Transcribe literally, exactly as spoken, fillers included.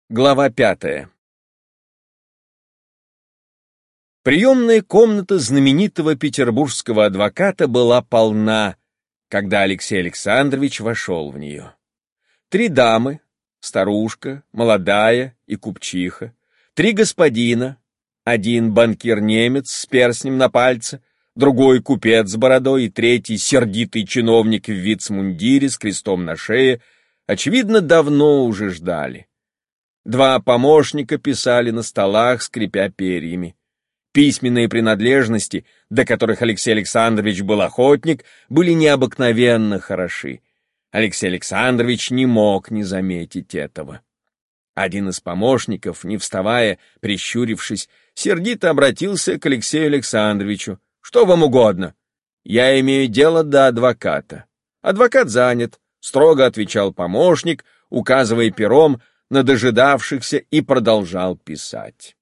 Глава пятая. Приемная комната знаменитого петербургского адвоката была полна, когда Алексей Александрович вошел в нее. Три дамы, старушка, молодая и купчиха, три господина, один банкир-немец с перстнем на пальце, другой купец с бородой и третий сердитый чиновник в вицмундире с крестом на шее, очевидно, давно уже ждали. Два помощника писали на столах, скрипя перьями. Письменные принадлежности, до которых Алексей Александрович был охотник, были необыкновенно хороши. Алексей Александрович не мог не заметить этого. Один из помощников, не вставая, прищурившись, сердито обратился к Алексею Александровичу. «Что вам угодно? Я имею дело до адвоката». «Адвокат занят», — строго отвечал помощник, указывая пером на дожидавшихся, и продолжал писать.